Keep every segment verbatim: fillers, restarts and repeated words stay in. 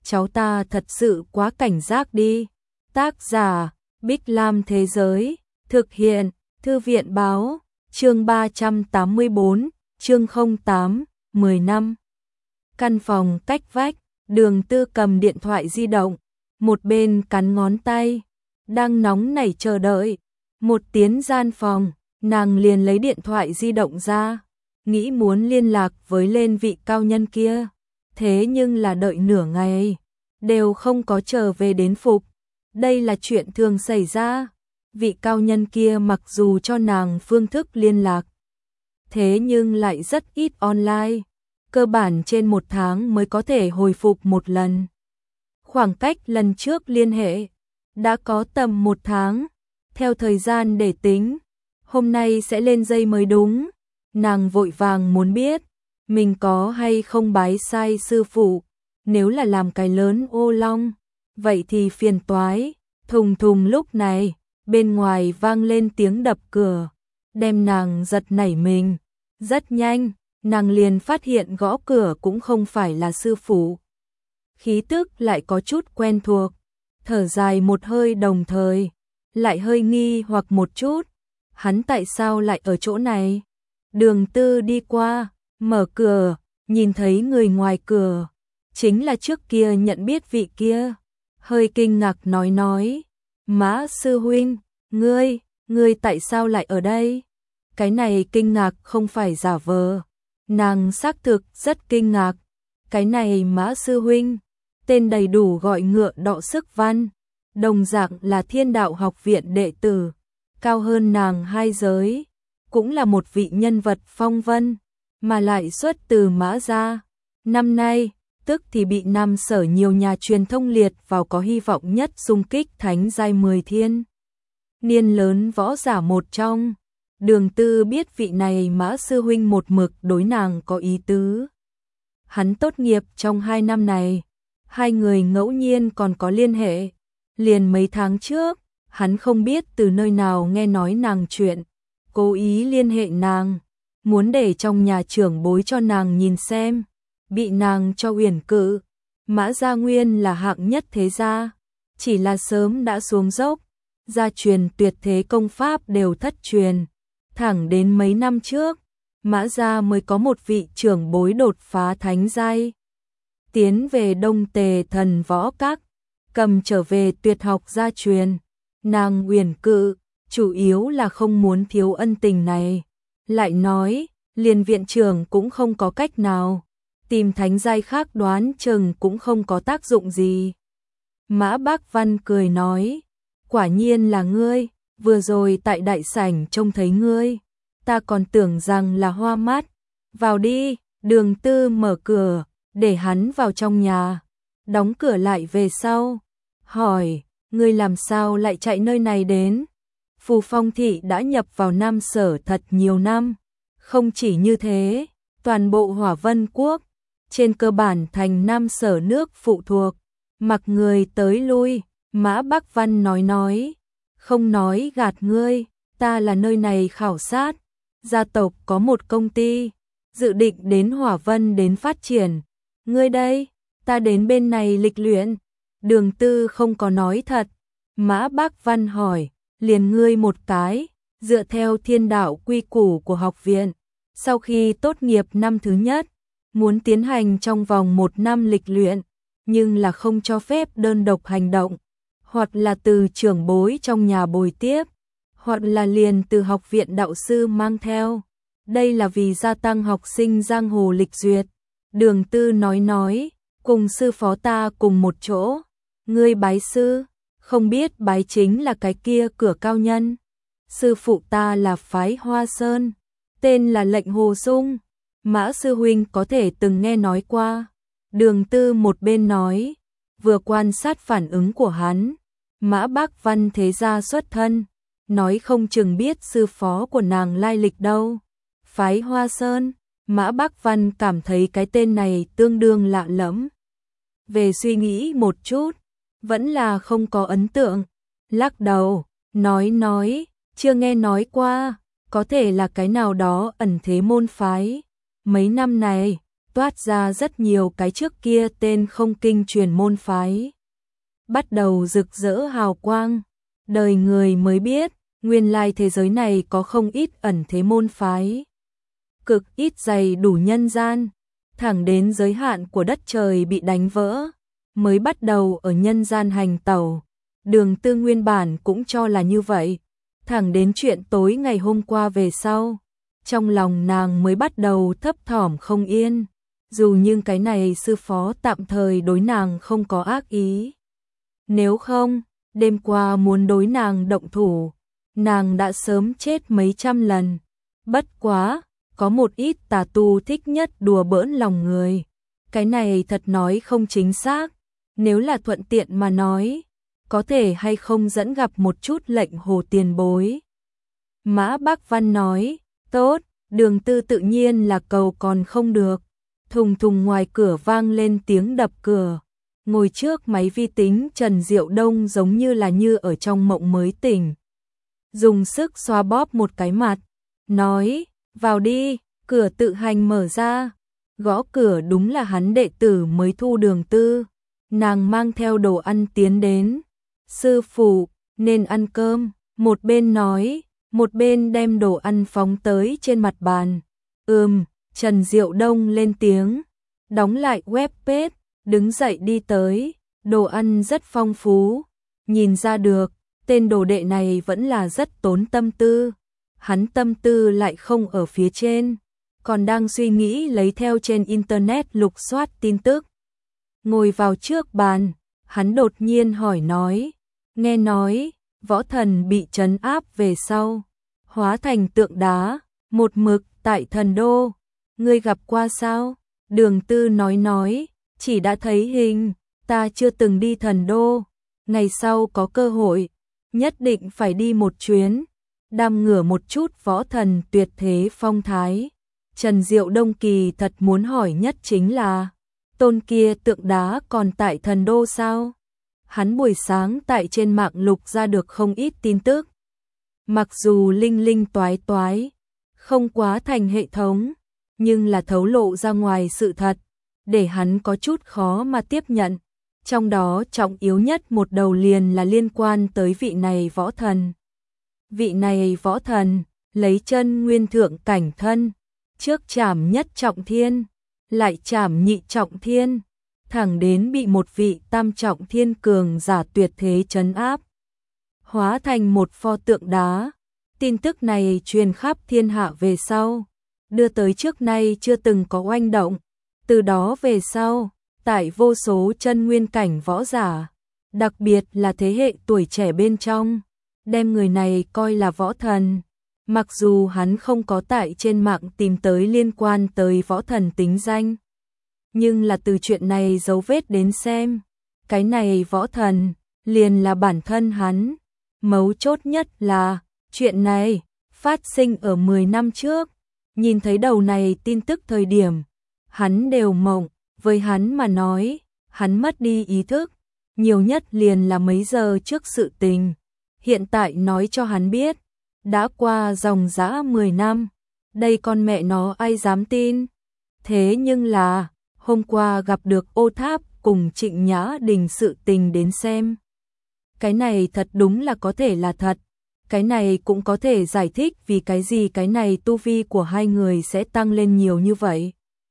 cháu ta thật sự quá cảnh giác đi. Tác giả, Bích Lam Thế Giới, thực hiện, Thư viện Báo, chương ba trăm tám mươi bốn, chương không tám, mười năm. Căn phòng cách vách, Đường Tư cầm điện thoại di động, một bên cắn ngón tay, đang nóng nảy chờ đợi. Một tiến gian phòng, nàng liền lấy điện thoại di động ra, nghĩ muốn liên lạc với lên vị cao nhân kia. Thế nhưng là đợi nửa ngày, đều không có trở về đến phục. Đây là chuyện thường xảy ra. Vị cao nhân kia mặc dù cho nàng phương thức liên lạc, thế nhưng lại rất ít online. Cơ bản trên một tháng mới có thể hồi phục một lần. Khoảng cách lần trước liên hệ đã có tầm một tháng. Theo thời gian để tính, hôm nay sẽ lên dây mới đúng. Nàng vội vàng muốn biết mình có hay không bái sai sư phụ. Nếu là làm cái lớn ô long, vậy thì phiền toái. Thùng thùng lúc này, bên ngoài vang lên tiếng đập cửa, đem nàng giật nảy mình. Rất nhanh, nàng liền phát hiện gõ cửa cũng không phải là sư phụ. Khí tức lại có chút quen thuộc, thở dài một hơi đồng thời, lại hơi nghi hoặc một chút. Hắn tại sao lại ở chỗ này? Đường Tư đi qua, mở cửa, nhìn thấy người ngoài cửa, chính là trước kia nhận biết vị kia. Hơi kinh ngạc nói nói, Mã sư huynh, ngươi, ngươi tại sao lại ở đây? Cái này kinh ngạc không phải giả vờ. Nàng xác thực rất kinh ngạc. Cái này Mã sư huynh, tên đầy đủ gọi Ngựa Đọ Sức Văn, đồng dạng là Thiên Đạo học viện đệ tử, cao hơn nàng hai giới, cũng là một vị nhân vật phong vân, mà lại xuất từ Mã gia. Năm nay, tức thì bị Nam Sở nhiều nhà truyền thông liệt vào có hy vọng nhất xung kích thánh giai mười thiên niên lớn võ giả một trong. Đường Tư biết vị này Mã sư huynh một mực đối nàng có ý tứ. Hắn tốt nghiệp trong hai năm này, hai người ngẫu nhiên còn có liên hệ. Liền mấy tháng trước, hắn không biết từ nơi nào nghe nói nàng chuyện, cố ý liên hệ nàng, muốn để trong nhà trưởng bối cho nàng nhìn xem, bị nàng cho uyển cự. Mã gia nguyên là hạng nhất thế gia, chỉ là sớm đã xuống dốc, gia truyền tuyệt thế công pháp đều thất truyền. Thẳng đến mấy năm trước, Mã gia mới có một vị trưởng bối đột phá thánh giai, tiến về Đông Tề Thần Võ Các, cầm trở về tuyệt học gia truyền. Nàng uyển cự, chủ yếu là không muốn thiếu ân tình này. Lại nói, liền viện trưởng cũng không có cách nào, tìm thánh giai khác đoán chừng cũng không có tác dụng gì. Mã Bác Văn cười nói, quả nhiên là ngươi, vừa rồi tại đại sảnh trông thấy ngươi, ta còn tưởng rằng là hoa mắt. Vào đi. Đường Tư mở cửa, để hắn vào trong nhà, đóng cửa lại về sau, hỏi, ngươi làm sao lại chạy nơi này đến? Phù Phong thị đã nhập vào Nam Sở thật nhiều năm, không chỉ như thế, toàn bộ Hỏa Vân Quốc, trên cơ bản thành Nam Sở nước phụ thuộc, mặc người tới lui. Mã Bác Văn nói nói, không nói gạt ngươi, ta là nơi này khảo sát, gia tộc có một công ty, dự định đến Hỏa Vân đến phát triển. Ngươi đây, ta đến bên này lịch luyện. Đường Tư không có nói thật. Mã Bác Văn hỏi, liền ngươi một cái, dựa theo thiên đạo quy củ của học viện, sau khi tốt nghiệp năm thứ nhất, muốn tiến hành trong vòng một năm lịch luyện, nhưng là không cho phép đơn độc hành động, hoặc là từ trưởng bối trong nhà bồi tiếp, hoặc là liền từ học viện đạo sư mang theo. Đây là vì gia tăng học sinh giang hồ lịch duyệt. Đường Tư nói nói, cùng sư phó ta cùng một chỗ. Ngươi bái sư, không biết bái chính là cái kia cửa cao nhân. Sư phụ ta là phái Hoa Sơn, tên là Lệnh Hồ Dung. Mã sư huynh có thể từng nghe nói qua. Đường Tư một bên nói, vừa quan sát phản ứng của hắn. Mã Bác Văn thế gia xuất thân, nói không chừng biết sư phó của nàng lai lịch đâu. Phái Hoa Sơn, Mã Bác Văn cảm thấy cái tên này tương đương lạ lẫm. Về suy nghĩ một chút, vẫn là không có ấn tượng. Lắc đầu, nói nói, chưa nghe nói qua, có thể là cái nào đó ẩn thế môn phái. Mấy năm này, toát ra rất nhiều cái trước kia tên không kinh truyền môn phái. Bắt đầu rực rỡ hào quang, đời người mới biết, nguyên lai thế giới này có không ít ẩn thế môn phái. Cực ít dày đủ nhân gian, thẳng đến giới hạn của đất trời bị đánh vỡ, mới bắt đầu ở nhân gian hành tẩu. Đường Tư nguyên bản cũng cho là như vậy, thẳng đến chuyện tối ngày hôm qua về sau, trong lòng nàng mới bắt đầu thấp thỏm không yên, dù nhưng cái này sư phó tạm thời đối nàng không có ác ý. Nếu không, đêm qua muốn đối nàng động thủ, nàng đã sớm chết mấy trăm lần. Bất quá, có một ít tà tu thích nhất đùa bỡn lòng người. Cái này thật nói không chính xác, nếu là thuận tiện mà nói, có thể hay không dẫn gặp một chút lệnh hồ tiền bối. Mã Bác Văn nói, tốt, Đường Tư tự nhiên là cầu còn không được. Thùng thùng ngoài cửa vang lên tiếng đập cửa. Ngồi trước máy vi tính Trần Diệu Đông giống như là như ở trong mộng mới tỉnh. Dùng sức xoa bóp một cái mặt, nói, vào đi, cửa tự hành mở ra. Gõ cửa đúng là hắn đệ tử mới thu Đường Tư. Nàng mang theo đồ ăn tiến đến. Sư phụ, nên ăn cơm, một bên nói, một bên đem đồ ăn phóng tới trên mặt bàn. Ừm, Trần Diệu Đông lên tiếng, đóng lại web page, đứng dậy đi tới, đồ ăn rất phong phú, nhìn ra được, tên đồ đệ này vẫn là rất tốn tâm tư. Hắn tâm tư lại không ở phía trên, còn đang suy nghĩ lấy theo trên internet lục soát tin tức. Ngồi vào trước bàn, hắn đột nhiên hỏi nói, nghe nói, võ thần bị trấn áp về sau, hóa thành tượng đá, một mực tại thần đô, ngươi gặp qua sao? Đường Tư nói nói, chỉ đã thấy hình, ta chưa từng đi thần đô, ngày sau có cơ hội, nhất định phải đi một chuyến, đam ngửa một chút võ thần tuyệt thế phong thái. Trần Diệu Đông kỳ thật muốn hỏi nhất chính là, tôn kia tượng đá còn tại thần đô sao? Hắn buổi sáng tại trên mạng lục ra được không ít tin tức. Mặc dù linh linh toái toái, không quá thành hệ thống, nhưng là thấu lộ ra ngoài sự thật, để hắn có chút khó mà tiếp nhận. Trong đó trọng yếu nhất một đầu liền là liên quan tới vị này võ thần. Vị này võ thần, lấy chân nguyên thượng cảnh thân, trước trảm nhất trọng thiên, lại trảm nhị trọng thiên, thẳng đến bị một vị tam trọng thiên cường giả tuyệt thế trấn áp, hóa thành một pho tượng đá. Tin tức này truyền khắp thiên hạ về sau, đưa tới trước nay chưa từng có oanh động. Từ đó về sau, tại vô số chân nguyên cảnh võ giả, đặc biệt là thế hệ tuổi trẻ bên trong, đem người này coi là võ thần. Mặc dù hắn không có tại trên mạng tìm tới liên quan tới võ thần tính danh, nhưng là từ chuyện này dấu vết đến xem, cái này võ thần liền là bản thân hắn. Mấu chốt nhất là, chuyện này phát sinh ở mười năm trước. Nhìn thấy đầu này tin tức thời điểm, hắn đều mộng. Với hắn mà nói, hắn mất đi ý thức, nhiều nhất liền là mấy giờ trước sự tình. Hiện tại nói cho hắn biết, đã qua dòng dã mười năm, đây con mẹ nó ai dám tin. Thế nhưng là, hôm qua gặp được Ô Tháp cùng Trịnh Nhã Đình sự tình đến xem. Cái này thật đúng là có thể là thật. Cái này cũng có thể giải thích vì cái gì cái này tu vi của hai người sẽ tăng lên nhiều như vậy.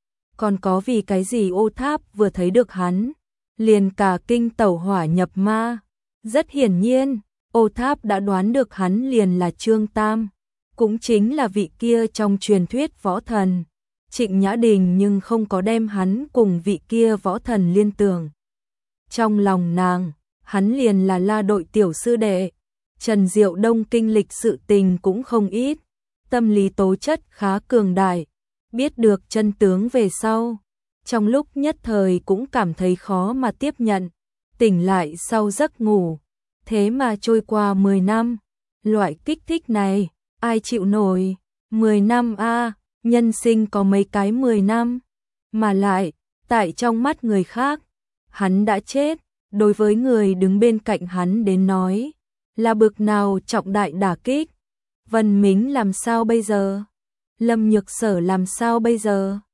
Còn có vì cái gì Ô Tháp vừa thấy được hắn, liền cả kinh tẩu hỏa nhập ma. Rất hiển nhiên, Ô Tháp đã đoán được hắn liền là Trương Tam, cũng chính là vị kia trong truyền thuyết võ thần. Trịnh Nhã Đình nhưng không có đem hắn cùng vị kia võ thần liên tưởng. Trong lòng nàng, hắn liền là La Đội tiểu sư đệ. Trần Diệu Đông kinh lịch sự tình cũng không ít, tâm lý tố chất khá cường đại, biết được chân tướng về sau, trong lúc nhất thời cũng cảm thấy khó mà tiếp nhận. Tỉnh lại sau giấc ngủ, thế mà trôi qua mười năm, loại kích thích này, ai chịu nổi? mười năm a, nhân sinh có mấy cái mười năm, mà lại, tại trong mắt người khác, hắn đã chết, đối với người đứng bên cạnh hắn đến nói, là bực nào trọng đại đả kích. Vân Mính làm sao bây giờ? Lâm Nhược Sở làm sao bây giờ?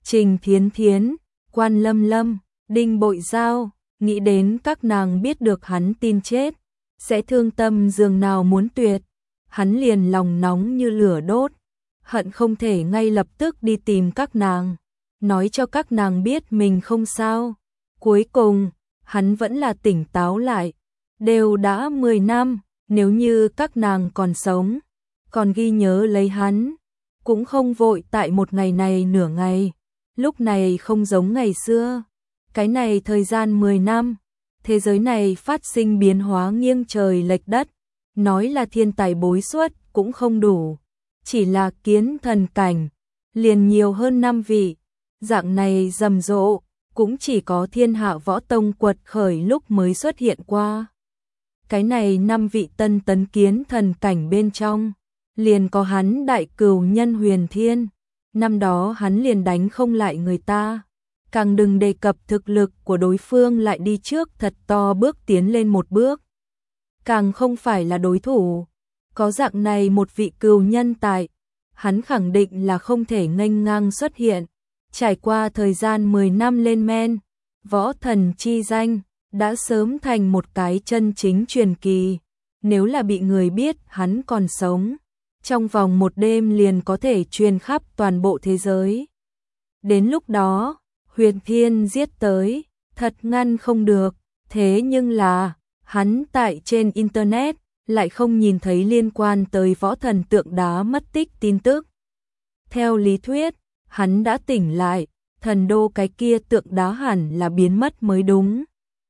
Trình Thiến Thiến, Quan Lâm Lâm, Đinh Bội Giao, nghĩ đến các nàng biết được hắn tin chết, sẽ thương tâm giường nào muốn tuyệt, hắn liền lòng nóng như lửa đốt, hận không thể ngay lập tức đi tìm các nàng, nói cho các nàng biết mình không sao. Cuối cùng, hắn vẫn là tỉnh táo lại, đều đã mười năm, nếu như các nàng còn sống, còn ghi nhớ lấy hắn, cũng không vội tại một ngày này nửa ngày, lúc này không giống ngày xưa. Cái này thời gian mười năm, thế giới này phát sinh biến hóa nghiêng trời lệch đất, nói là thiên tài bối xuất cũng không đủ, chỉ là kiến thần cảnh, liền nhiều hơn năm vị, dạng này rầm rộ, cũng chỉ có Thiên Hạ Võ Tông quật khởi lúc mới xuất hiện qua. Cái này năm vị tân tấn kiến thần cảnh bên trong, liền có hắn đại cửu nhân Huyền Thiên, năm đó hắn liền đánh không lại người ta, càng đừng đề cập thực lực của đối phương lại đi trước thật to bước tiến lên một bước, càng không phải là đối thủ. Có dạng này một vị cửu nhân tại, hắn khẳng định là không thể nghênh ngang xuất hiện. Trải qua thời gian mười năm lên men, võ thần chi danh đã sớm thành một cái chân chính truyền kỳ, nếu là bị người biết hắn còn sống, trong vòng một đêm liền có thể truyền khắp toàn bộ thế giới. Đến lúc đó, Huyền Thiên giết tới, thật ngăn không được, thế nhưng là, hắn tại trên Internet, lại không nhìn thấy liên quan tới võ thần tượng đá mất tích tin tức. Theo lý thuyết, hắn đã tỉnh lại, thần đô cái kia tượng đá hẳn là biến mất mới đúng.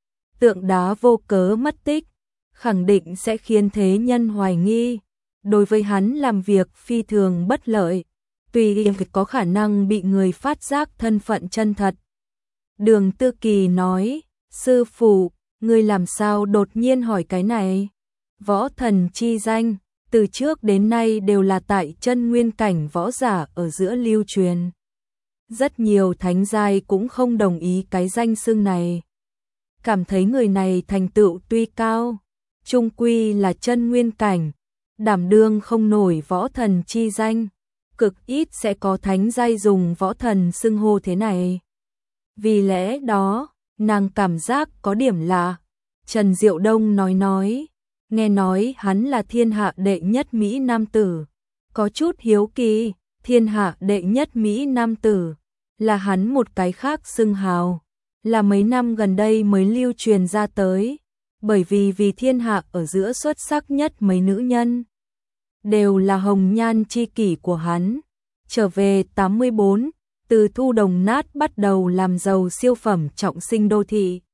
Tượng đá vô cớ mất tích, khẳng định sẽ khiến thế nhân hoài nghi, đối với hắn làm việc phi thường bất lợi, tùy có khả năng bị người phát giác thân phận chân thật. Đường Tư Kỳ nói, sư phụ, ngươi làm sao đột nhiên hỏi cái này? Võ thần chi danh, từ trước đến nay đều là tại chân nguyên cảnh võ giả ở giữa lưu truyền. Rất nhiều thánh giai cũng không đồng ý cái danh xưng này. Cảm thấy người này thành tựu tuy cao, chung quy là chân nguyên cảnh, đảm đương không nổi võ thần chi danh, cực ít sẽ có thánh giai dùng võ thần xưng hô thế này. Vì lẽ đó, nàng cảm giác có điểm lạ. Trần Diệu Đông nói nói, nghe nói hắn là thiên hạ đệ nhất Mỹ Nam tử. Có chút hiếu kỳ, thiên hạ đệ nhất Mỹ Nam tử là hắn một cái khác xưng hào, là mấy năm gần đây mới lưu truyền ra tới, bởi vì vì thiên hạ ở giữa xuất sắc nhất mấy nữ nhân, đều là hồng nhan chi kỷ của hắn. Trở về tám mươi bốn, từ thu đồng nát bắt đầu làm giàu siêu phẩm trọng sinh đô thị.